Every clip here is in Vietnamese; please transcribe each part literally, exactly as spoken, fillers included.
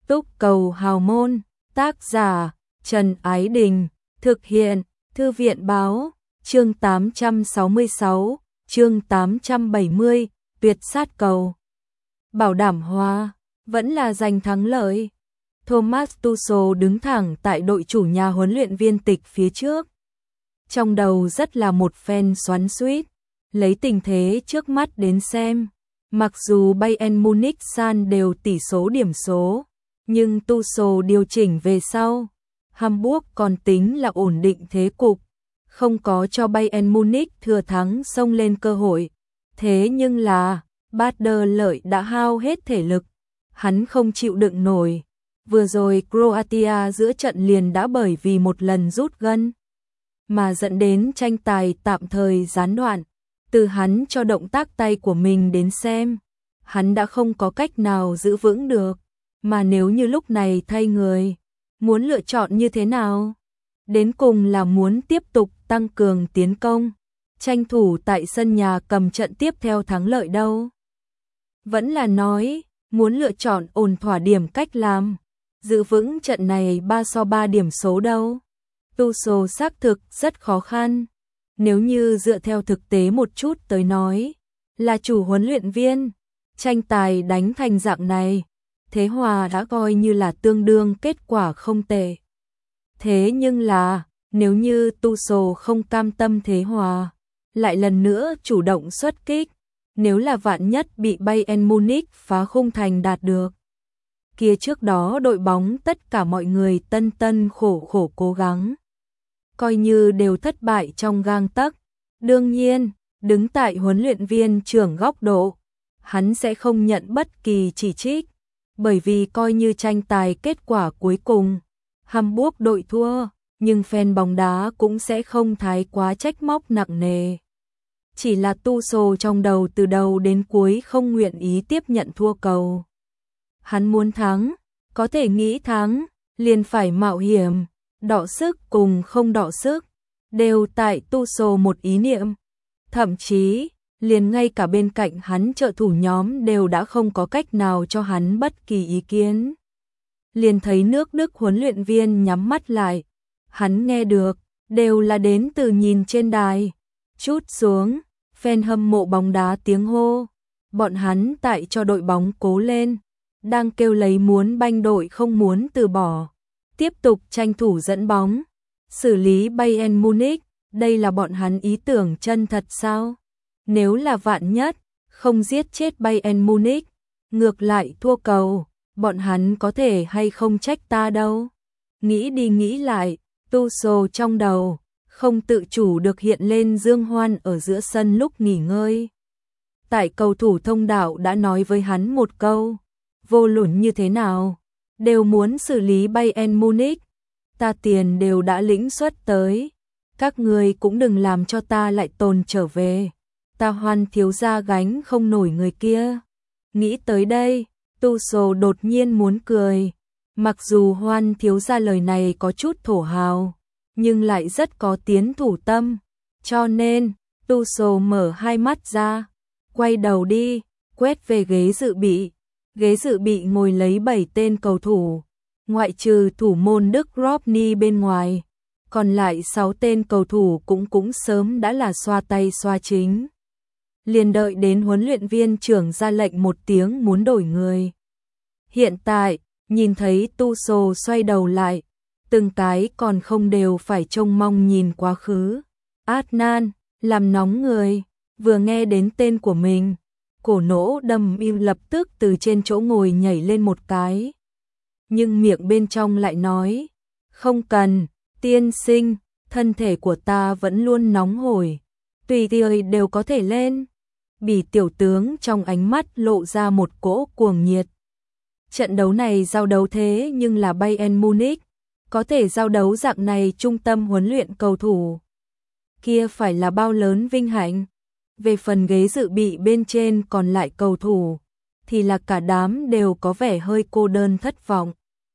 Túc Cầu Hào Môn, tác giả Trần Ái Đình, thực hiện Thư viện Báo, chương tám trăm sáu mươi sáu, chương tám trăm bảy mươi, tuyệt sát cầu. Bảo đảm hòa, vẫn là giành thắng lợi. Thomas Tuchel đứng thẳng tại đội chủ nhà huấn luyện viên tịch phía trước. Trong đầu rất là một phen xoắn xuýt, lấy tình thế trước mắt đến xem. Mặc dù Bayern Munich san đều tỷ số điểm số, nhưng Tuchel điều chỉnh về sau. Hamburg còn tính là ổn định thế cục, không có cho Bayern Munich thừa thắng xông lên cơ hội. Thế nhưng là, Bader Lợi đã hao hết thể lực, hắn không chịu đựng nổi. Vừa rồi Croatia giữa trận liền đã bởi vì một lần rút gân, mà dẫn đến tranh tài tạm thời gián đoạn. Từ hắn cho động tác tay của mình đến xem, hắn đã không có cách nào giữ vững được. Mà nếu như lúc này thay người, muốn lựa chọn như thế nào? Đến cùng là muốn tiếp tục tăng cường tiến công, tranh thủ tại sân nhà cầm trận tiếp theo thắng lợi đâu? Vẫn là nói, muốn lựa chọn ổn thỏa điểm cách làm, giữ vững trận này ba so ba điểm số đâu? Tuchel xác thực rất khó khăn. Nếu như dựa theo thực tế một chút tới nói, là chủ huấn luyện viên, tranh tài đánh thành dạng này, thế hòa đã coi như là tương đương kết quả không tệ. Thế nhưng là, nếu như Tuchel không cam tâm thế hòa, lại lần nữa chủ động xuất kích, nếu là vạn nhất bị Bayern Munich phá khung thành đạt được, kia trước đó đội bóng tất cả mọi người tân tân khổ khổ cố gắng, coi như đều thất bại trong gang tấc. Đương nhiên, đứng tại huấn luyện viên trưởng góc độ, hắn sẽ không nhận bất kỳ chỉ trích, bởi vì coi như tranh tài kết quả cuối cùng, Hamburg đội thua, nhưng fan bóng đá cũng sẽ không thái quá trách móc nặng nề. Chỉ là Tuchel trong đầu từ đầu đến cuối không nguyện ý tiếp nhận thua cầu. Hắn muốn thắng, có thể nghĩ thắng, liền phải mạo hiểm, đọ sức cùng không đọ sức, đều tại Tuchel một ý niệm. Thậm chí, liền ngay cả bên cạnh hắn trợ thủ nhóm đều đã không có cách nào cho hắn bất kỳ ý kiến. Liền thấy nước Đức huấn luyện viên nhắm mắt lại, hắn nghe được, đều là đến từ nhìn trên đài. Chút xuống, fan hâm mộ bóng đá tiếng hô, bọn hắn tại cho đội bóng cố lên, đang kêu lấy muốn banh đội không muốn từ bỏ, tiếp tục tranh thủ dẫn bóng, xử lý Bayern Munich, đây là bọn hắn ý tưởng chân thật sao? Nếu là vạn nhất, không giết chết Bayern Munich, ngược lại thua cầu, bọn hắn có thể hay không trách ta đâu. Nghĩ đi nghĩ lại, Tuchel trong đầu, không tự chủ được hiện lên Dương Hoan ở giữa sân lúc nghỉ ngơi. Tại cầu thủ thông đạo đã nói với hắn một câu, vô luận như thế nào, đều muốn xử lý Bayern Munich, ta tiền đều đã lĩnh suất tới, các người cũng đừng làm cho ta lại tồn trở về, ta Hoan thiếu gia gánh không nổi người kia. Nghĩ tới đây, Tuchel đột nhiên muốn cười, mặc dù Hoan thiếu gia lời này có chút thổ hào, nhưng lại rất có tiến thủ tâm, cho nên, Tuchel mở hai mắt ra, quay đầu đi, quét về ghế dự bị. Ghế dự bị ngồi lấy bảy tên cầu thủ, ngoại trừ thủ môn Đức Robbenny bên ngoài, còn lại sáu tên cầu thủ cũng cũng sớm đã là xoa tay xoa chính. Liền đợi đến huấn luyện viên trưởng ra lệnh một tiếng muốn đổi người. Hiện tại, nhìn thấy Tuchel xoay đầu lại, từng cái còn không đều phải trông mong nhìn quá khứ. Adnan, làm nóng người, vừa nghe đến tên của mình, cổ nỗ đầm im lập tức từ trên chỗ ngồi nhảy lên một cái. Nhưng miệng bên trong lại nói, không cần, tiên sinh, thân thể của ta vẫn luôn nóng hổi, tùy thời đều có thể lên. Bỉ tiểu tướng trong ánh mắt lộ ra một cỗ cuồng nhiệt. Trận đấu này giao đấu thế nhưng là Bayern Munich, có thể giao đấu dạng này trung tâm huấn luyện cầu thủ. Kia phải là bao lớn vinh hạnh. Về phần ghế dự bị bên trên còn lại cầu thủ, thì là cả đám đều có vẻ hơi cô đơn thất vọng.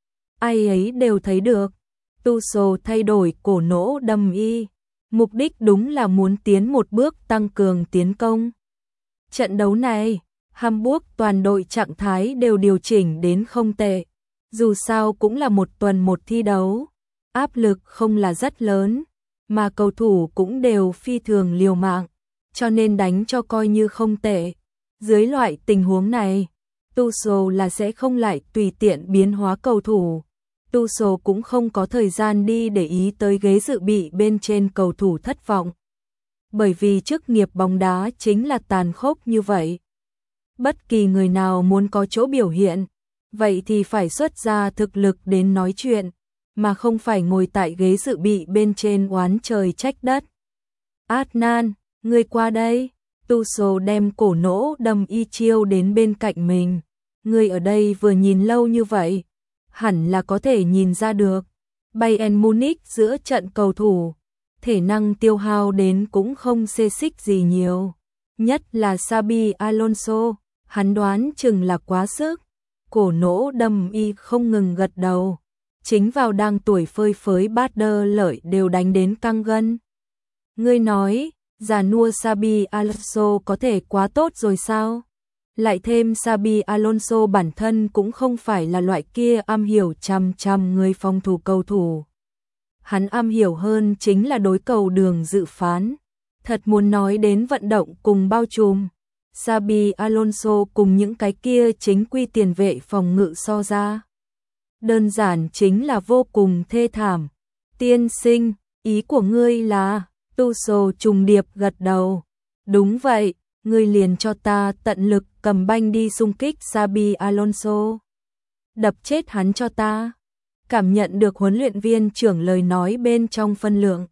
Ai ấy đều thấy được, Tuchel thay đổi cổ nỗ đầm y, mục đích đúng là muốn tiến một bước tăng cường tiến công. Trận đấu này, Hamburg toàn đội trạng thái đều điều chỉnh đến không tệ, Dù sao cũng là một tuần một thi đấu, áp lực không là rất lớn, mà cầu thủ cũng đều phi thường liều mạng, cho nên đánh cho coi như không tệ. Dưới loại tình huống này, Tuchel là sẽ không lại tùy tiện biến hóa cầu thủ. Tuchel cũng không có thời gian đi để ý tới ghế dự bị bên trên cầu thủ thất vọng. Bởi vì chức nghiệp bóng đá chính là tàn khốc như vậy. Bất kỳ người nào muốn có chỗ biểu hiện, vậy thì phải xuất ra thực lực đến nói chuyện, mà không phải ngồi tại ghế dự bị bên trên oán trời trách đất. Adnan, ngươi qua đây. Tuchel đem cổ nỗ đâm y chiêu đến bên cạnh mình. Ngươi ở đây vừa nhìn lâu như vậy, hẳn là có thể nhìn ra được. Bayern Munich giữa trận cầu thủ, thể năng tiêu hao đến cũng không xê xích gì nhiều. Nhất là Xabi Alonso, hắn đoán chừng là quá sức. Cổ nỗ đâm y không ngừng gật đầu. Chính vào đang tuổi phơi phới Bader Lợi đều đánh đến căng gân. Ngươi nói, già nua Xabi Alonso có thể quá tốt rồi sao? Lại thêm Xabi Alonso bản thân cũng không phải là loại kia am hiểu chằm chằm người phòng thủ cầu thủ. Hắn am hiểu hơn chính là đối cầu đường dự phán. Thật muốn nói đến vận động cùng bao trùm, Xabi Alonso cùng những cái kia chính quy tiền vệ phòng ngự so ra. Đơn giản chính là vô cùng thê thảm. Tiên sinh, ý của ngươi là... Tuchel trùng điệp gật đầu. Đúng vậy, ngươi liền cho ta tận lực cầm banh đi xung kích Xabi Alonso. Đập chết hắn cho ta. Cảm nhận được huấn luyện viên trưởng lời nói bên trong phân lượng.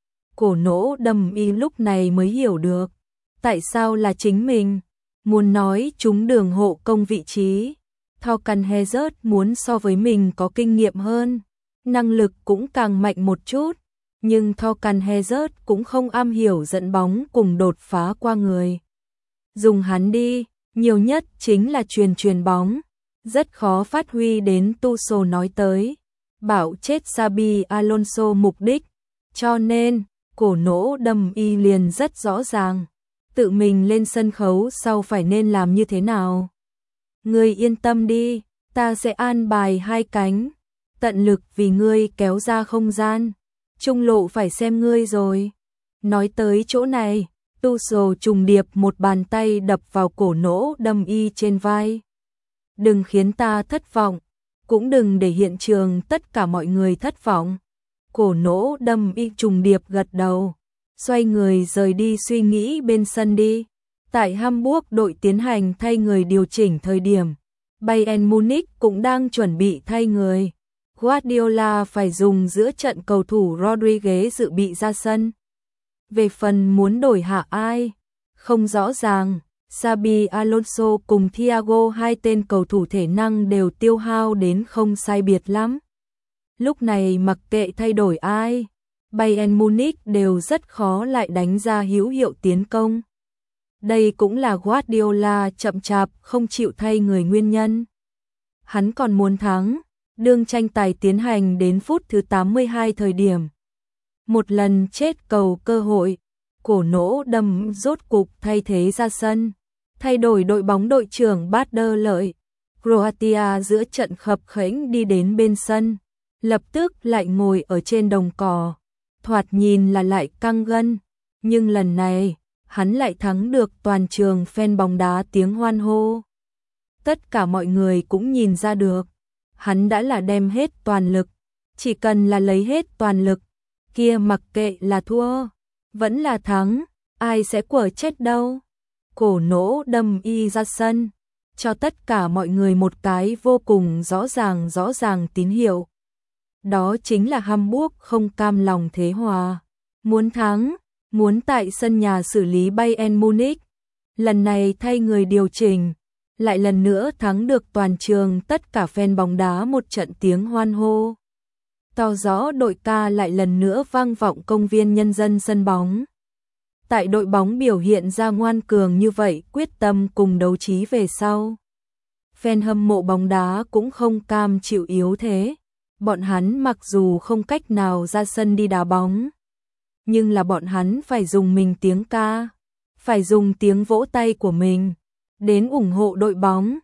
Cổ nỗ đâm y lúc này mới hiểu được. Tại sao là chính mình? Muốn nói chúng đường hộ công vị trí. Thorgan Hazard muốn so với mình có kinh nghiệm hơn. Năng lực cũng càng mạnh một chút. Nhưng Thorgan Hazard cũng không am hiểu dẫn bóng cùng đột phá qua người. Dùng hắn đi, nhiều nhất chính là truyền truyền bóng. Rất khó phát huy đến Tuchel nói tới. Bảo chết Xabi Alonso mục đích. Cho nên, cổ nỗ đâm y liền rất rõ ràng. Tự mình lên sân khấu sau phải nên làm như thế nào. Ngươi yên tâm đi, ta sẽ an bài hai cánh. Tận lực vì ngươi kéo ra không gian. Trung lộ phải xem ngươi rồi. Nói tới chỗ này, Tuchel trùng điệp một bàn tay đập vào cổ nỗ đâm y trên vai. Đừng khiến ta thất vọng, cũng đừng để hiện trường tất cả mọi người thất vọng. Cổ nỗ đâm y trùng điệp gật đầu, xoay người rời đi suy nghĩ bên sân đi. Tại Hamburg đội tiến hành thay người điều chỉnh thời điểm, Bayern Munich cũng đang chuẩn bị thay người. Guardiola phải dùng giữa trận cầu thủ Rodriguez dự bị ra sân. Về phần muốn đổi hạ ai, không rõ ràng. Xabi Alonso cùng Thiago, hai tên cầu thủ thể năng đều tiêu hao đến không sai biệt lắm. Lúc này mặc kệ thay đổi ai, Bayern Munich đều rất khó lại đánh ra hữu hiệu tiến công. Đây cũng là Guardiola chậm chạp không chịu thay người nguyên nhân. Hắn còn muốn thắng. Đương tranh tài tiến hành đến phút thứ tám mươi hai thời điểm. Một lần chết cầu cơ hội, cổ nỗ đâm rốt cục thay thế ra sân. Thay đổi đội bóng đội trưởng Bader Lợi. Croatia giữa trận khập khểnh đi đến bên sân. Lập tức lại ngồi ở trên đồng cỏ. Thoạt nhìn là lại căng gân. Nhưng lần này, hắn lại thắng được toàn trường fan bóng đá tiếng hoan hô. Tất cả mọi người cũng nhìn ra được. Hắn đã là đem hết toàn lực, chỉ cần là lấy hết toàn lực, kia mặc kệ là thua, vẫn là thắng, ai sẽ quở chết đâu. Cổ nỗ đâm y ra sân, cho tất cả mọi người một cái vô cùng rõ ràng rõ ràng tín hiệu. Đó chính là Hamburg không cam lòng thế hòa, muốn thắng, muốn tại sân nhà xử lý Bayern Munich. Lần này thay người điều chỉnh, lại lần nữa thắng được toàn trường tất cả fan bóng đá một trận tiếng hoan hô. To rõ đội ca lại lần nữa vang vọng công viên nhân dân sân bóng. Tại đội bóng biểu hiện ra ngoan cường như vậy, quyết tâm cùng đấu trí về sau. Fan hâm mộ bóng đá cũng không cam chịu yếu thế. Bọn hắn mặc dù không cách nào ra sân đi đá bóng, nhưng là bọn hắn phải dùng mình tiếng ca, phải dùng tiếng vỗ tay của mình đến ủng hộ đội bóng.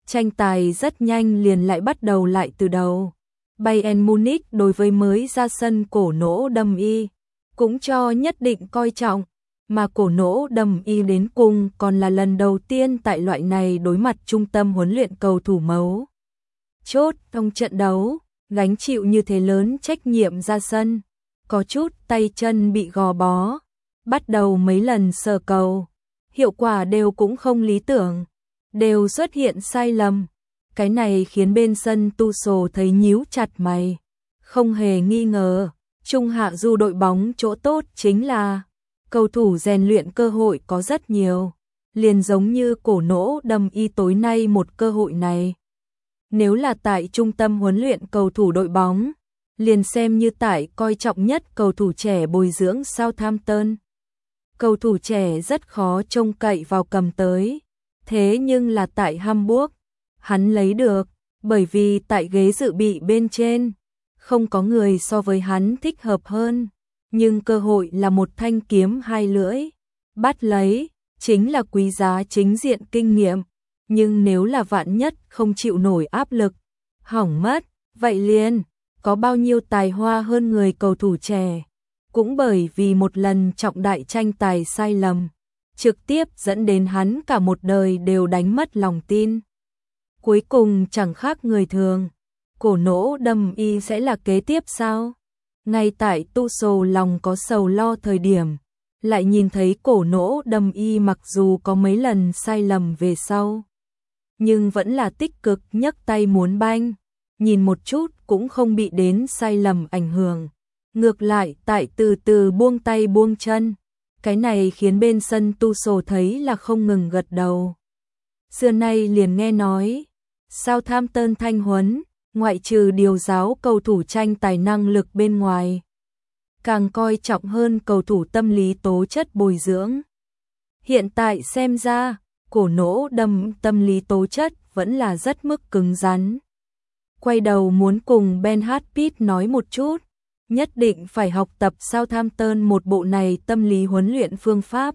Tranh tài rất nhanh liền lại bắt đầu lại từ đầu. Bayern Munich đối với mới ra sân cổ nỗ đầm y, cũng cho nhất định coi trọng, mà cổ nỗ đầm y đến cùng còn là lần đầu tiên tại loại này đối mặt trung tâm huấn luyện cầu thủ mấu chốt trong trận đấu, gánh chịu như thế lớn trách nhiệm ra sân, có chút tay chân bị gò bó, bắt đầu mấy lần sờ cầu, hiệu quả đều cũng không lý tưởng, đều xuất hiện sai lầm. Cái này khiến bên sân Tuchel thấy nhíu chặt mày. Không hề nghi ngờ, Trung Hạ Du đội bóng chỗ tốt chính là cầu thủ rèn luyện cơ hội có rất nhiều, liền giống như cổ nỗ đầm y tối nay một cơ hội này. Nếu là tại trung tâm huấn luyện cầu thủ đội bóng, liền xem như tại coi trọng nhất cầu thủ trẻ bồi dưỡng Southampton. Cầu thủ trẻ rất khó trông cậy vào cầm tới, thế nhưng là tại Hamburg, hắn lấy được, bởi vì tại ghế dự bị bên trên, không có người so với hắn thích hợp hơn, nhưng cơ hội là một thanh kiếm hai lưỡi, bắt lấy, chính là quý giá chính diện kinh nghiệm, nhưng nếu là vạn nhất không chịu nổi áp lực, hỏng mất, vậy liền, có bao nhiêu tài hoa hơn người cầu thủ trẻ, cũng bởi vì một lần trọng đại tranh tài sai lầm, trực tiếp dẫn đến hắn cả một đời đều đánh mất lòng tin. Cuối cùng chẳng khác người thường, cổ nỗ đầm y sẽ là kế tiếp sao? Ngay tại Tuchel lòng có sầu lo thời điểm, lại nhìn thấy cổ nỗ đầm y mặc dù có mấy lần sai lầm về sau, nhưng vẫn là tích cực nhấc tay muốn banh, nhìn một chút cũng không bị đến sai lầm ảnh hưởng. Ngược lại tại từ từ buông tay buông chân, cái này khiến bên sân Tuchel thấy là không ngừng gật đầu. Xưa nay liền nghe nói, Southampton thanh huấn, ngoại trừ điều giáo cầu thủ tranh tài năng lực bên ngoài, càng coi trọng hơn cầu thủ tâm lý tố chất bồi dưỡng. Hiện tại xem ra, cổ nỗ đầm tâm lý tố chất vẫn là rất mức cứng rắn. Quay đầu muốn cùng Ben Hartpit nói một chút, nhất định phải học tập Southampton một bộ này tâm lý huấn luyện phương pháp.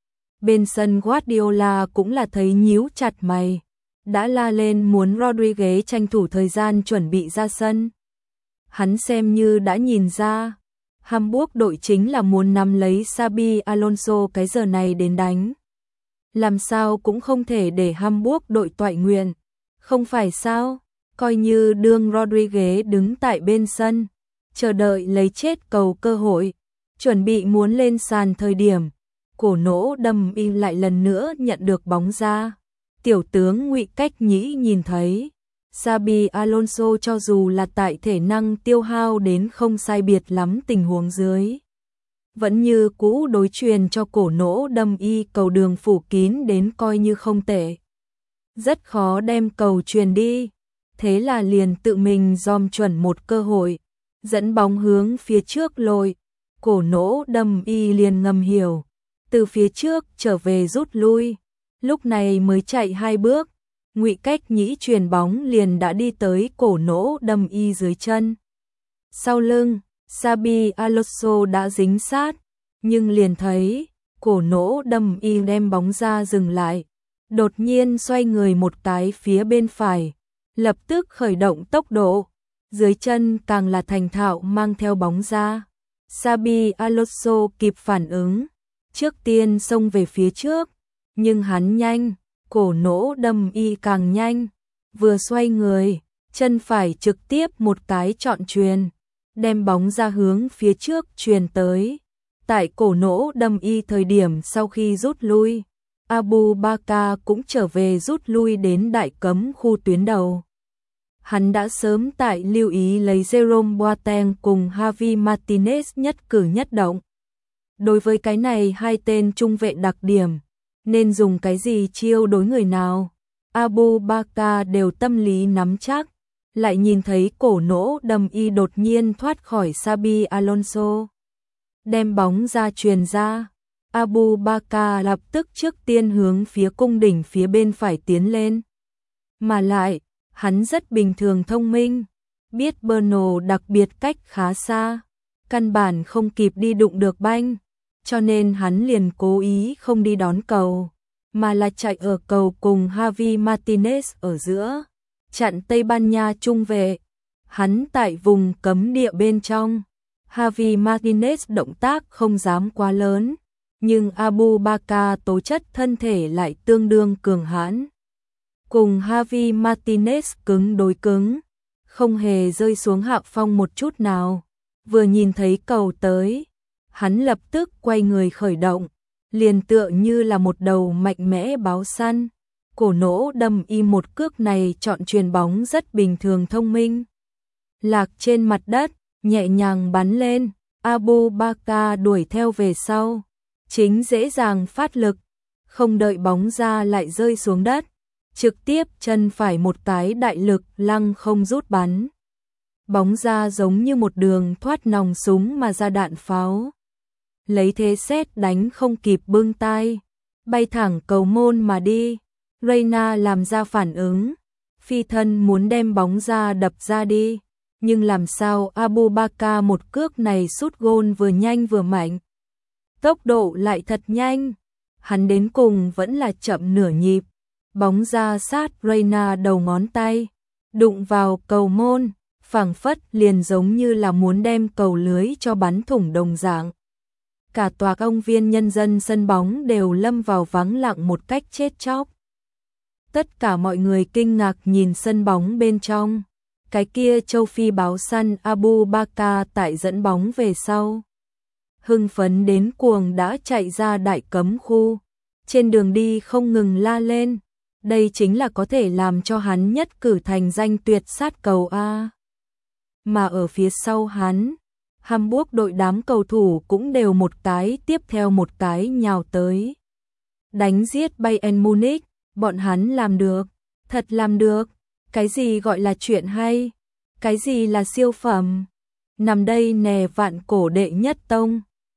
Bên sân Guardiola cũng là thấy nhíu chặt mày, đã la lên muốn Rodriguez tranh thủ thời gian chuẩn bị ra sân. Hắn xem như đã nhìn ra, Hamburg đội chính là muốn nắm lấy Xabi Alonso cái giờ này đến đánh. Làm sao cũng không thể để Hamburg đội toại nguyện, không phải sao, coi như đương Rodriguez đứng tại bên sân, chờ đợi lấy chết cầu cơ hội, chuẩn bị muốn lên sàn thời điểm, cổ nỗ đầm y lại lần nữa nhận được bóng ra. Tiểu tướng Ngụy Cách Nhĩ nhìn thấy, Xabi Alonso cho dù là tại thể năng tiêu hao đến không sai biệt lắm tình huống dưới, vẫn như cũ đối truyền cho cổ nỗ đầm y cầu đường phủ kín đến coi như không tệ. Rất khó đem cầu truyền đi, thế là liền tự mình dòm chuẩn một cơ hội, dẫn bóng hướng phía trước lội, cổ nỗ đầm y liền ngầm hiểu, từ phía trước trở về rút lui, lúc này mới chạy hai bước, Ngụy Cách Nhĩ truyền bóng liền đã đi tới cổ nỗ đầm y dưới chân. Sau lưng, Xabi Alonso đã dính sát, nhưng liền thấy, cổ nỗ đầm y đem bóng ra dừng lại, đột nhiên xoay người một cái phía bên phải, lập tức khởi động tốc độ, dưới chân càng là thành thạo mang theo bóng ra. Xabi Alonso kịp phản ứng, trước tiên xông về phía trước, nhưng hắn nhanh, cổ nỗ đầm y càng nhanh, vừa xoay người, chân phải trực tiếp một cái chọn chuyền, đem bóng ra hướng phía trước truyền tới. Tại cổ nỗ đầm y thời điểm sau khi rút lui, Abu Bakar cũng trở về rút lui đến đại cấm khu tuyến đầu. Hắn đã sớm tại lưu ý lấy Jerome Boateng cùng Javi Martinez nhất cử nhất động. Đối với cái này hai tên trung vệ đặc điểm, nên dùng cái gì chiêu đối người nào, Abu Bakar đều tâm lý nắm chắc, lại nhìn thấy cổ nỗ đầm y đột nhiên thoát khỏi Xabi Alonso, đem bóng ra truyền ra, Abu Bakar lập tức trước tiên hướng phía cung đỉnh phía bên phải tiến lên. Mà lại, hắn rất bình thường thông minh, biết Bruno đặc biệt cách khá xa, căn bản không kịp đi đụng được banh, cho nên hắn liền cố ý không đi đón cầu, mà là chạy ở cầu cùng Javi Martinez ở giữa, chặn Tây Ban Nha trung vệ. Hắn tại vùng cấm địa bên trong, Javi Martinez động tác không dám quá lớn, nhưng Abu Bakar tố chất thân thể lại tương đương cường hãn. Cùng Javi Martinez cứng đối cứng, không hề rơi xuống hạ phong một chút nào. Vừa nhìn thấy cầu tới, hắn lập tức quay người khởi động, liền tựa như là một đầu mạnh mẽ báo săn. Cổ nỗ đâm im một cước này chọn chuyền bóng rất bình thường thông minh. Lạc trên mặt đất, nhẹ nhàng bắn lên, Abu Bakar đuổi theo về sau. Chính dễ dàng phát lực, không đợi bóng ra lại rơi xuống đất. Trực tiếp chân phải một cái đại lực lăng không rút bắn. Bóng ra giống như một đường thoát nòng súng mà ra đạn pháo. Lấy thế sét đánh không kịp bưng tay, bay thẳng cầu môn mà đi. Reina làm ra phản ứng, phi thân muốn đem bóng ra đập ra đi. Nhưng làm sao Abu Bakar một cước này sút gôn vừa nhanh vừa mạnh. Tốc độ lại thật nhanh, hắn đến cùng vẫn là chậm nửa nhịp. Bóng ra sát Reina đầu ngón tay, đụng vào cầu môn, phảng phất liền giống như là muốn đem cầu lưới cho bắn thủng đồng dạng. Cả tòa công viên nhân dân sân bóng đều lâm vào vắng lặng một cách chết chóc. Tất cả mọi người kinh ngạc nhìn sân bóng bên trong. Cái kia châu Phi báo săn Abu Bakar tại dẫn bóng về sau. Hưng phấn đến cuồng đã chạy ra đại cấm khu. Trên đường đi không ngừng la lên. Đây chính là có thể làm cho hắn nhất cử thành danh tuyệt sát cầu A. Mà ở phía sau hắn, Hamburg đội đám cầu thủ cũng đều một cái tiếp theo một cái nhào tới. Đánh giết Bayern Munich, bọn hắn làm được, thật làm được. Cái gì gọi là chuyện hay? Cái gì là siêu phẩm? Nằm đây nè vạn cổ đệ nhất tông.